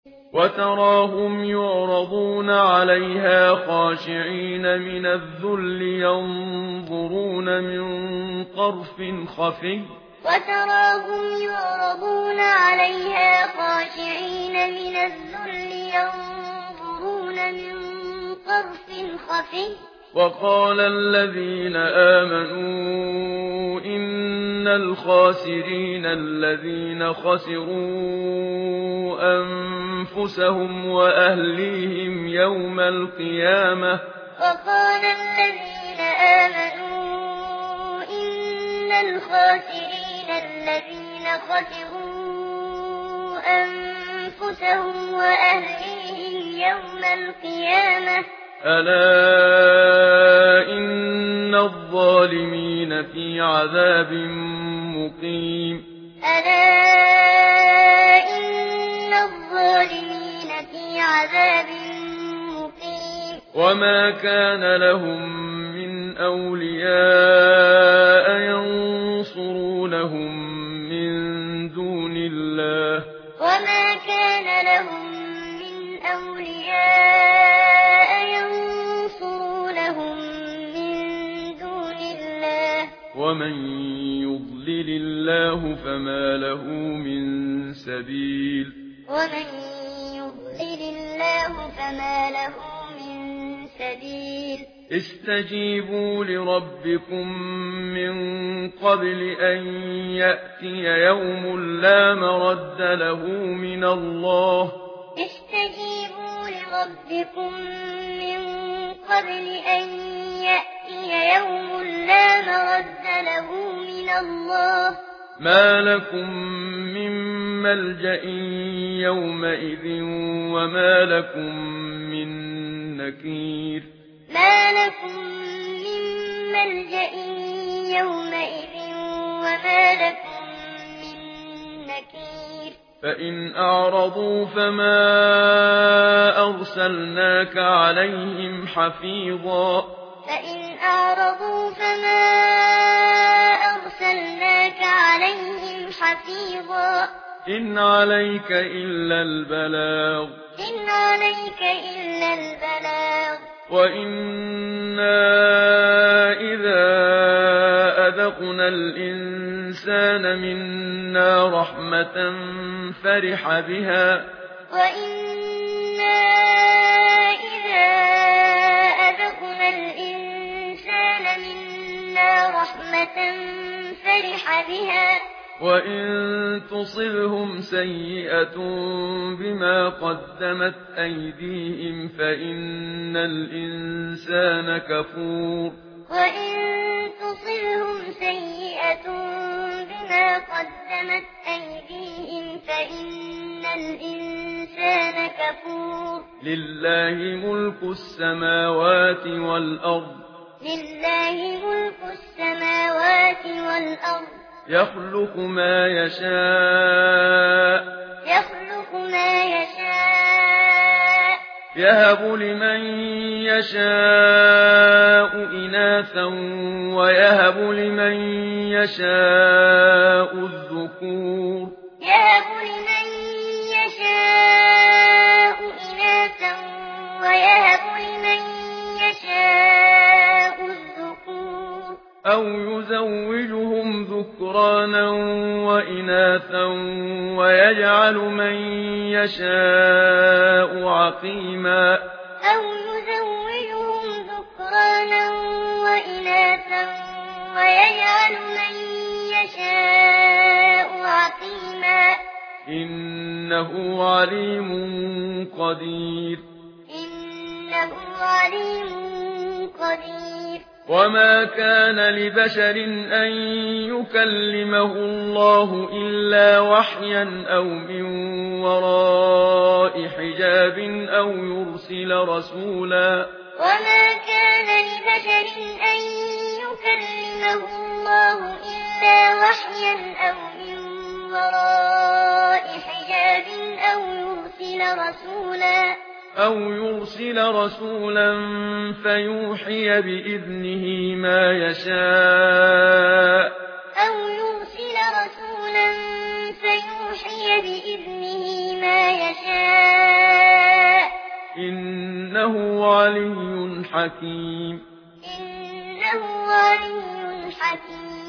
وتراهم يعرضون عليها خاشعين من الذل ينظرون من طرف خفي وتراهم يعرضون عليها خاشعين من الذل ينظرون من طرف خفي وقال الذين آمنوا إن الخاسرين الذين خسروا أنفسهم وأهليهم يوم القيامة وقال الذين آمنوا إن الخاسرين الذين خسروا أنفسهم وأهليهم يوم القيامة ألا إن الظالمين في عذاب مقيم ألا إن الظالمين في عذاب مقيم وما كان لهم من أولياء ينصرونهم من دون الله وما كان لهم من أولياء ومن يضلل الله فما له من سبيل ومن يضلل الله فما له من سبيل استجيبوا لربكم من قبل أن يأتي يوم لا مرد له من الله استجيبوا لربكم من قبل أن يأتي يوم لا مرد له من الله ما لكم من ملجأ يومئذ وما لكم من نكير ما لكم من ملجأ يومئذ وما لكم من نكير فإن أعرضوا فما أرسلناك عليهم حفيظا فإن أعرضوا فما أرسلناك عليهم حفيظا إن عليك إلا البلاغ إن عليك إلا البلاغ وإنا إذا أذقنا الإنسان منا رحمة فرح بها وإنا إذا أذقنا الإنسان منا رحمة فرح بها وإن تصبهم سيئة بما قدمت أيديهم فإن الإنسان كفور وإن تصبهم سيئة بما قدمت أيديهم فإن الإنسان كفور لله ملك السماوات والأرض لله ملك السماوات والأرض يخلق ما يشاء يهب لمن يشاء إناثا ويهب لمن يشاء الذكور يهب لمن يشاء إناثا ويهب لمن يشاء الذكور أو يزوجهم ذكرانا وإناثا ويجعل من يشاء عقيما أو يزوجهم ذكرانا وإناثا ويجعل من يشاء عقيما إنه عليم قدير إنه عليم قدير وما كان لبشر أن يكلمه الله إلا وحيا أو من وراء حجاب أو يرسل رسولا وما كان لبشر أن يكلمه الله إلا وحيا أو من وراء حجاب أو يرسل رسولا فيوحي بإذنه ما يشاء أو يرسل رسولا فيوحي بإذنه ما يشاء إنه علي حكيم. إنه علي حكيم.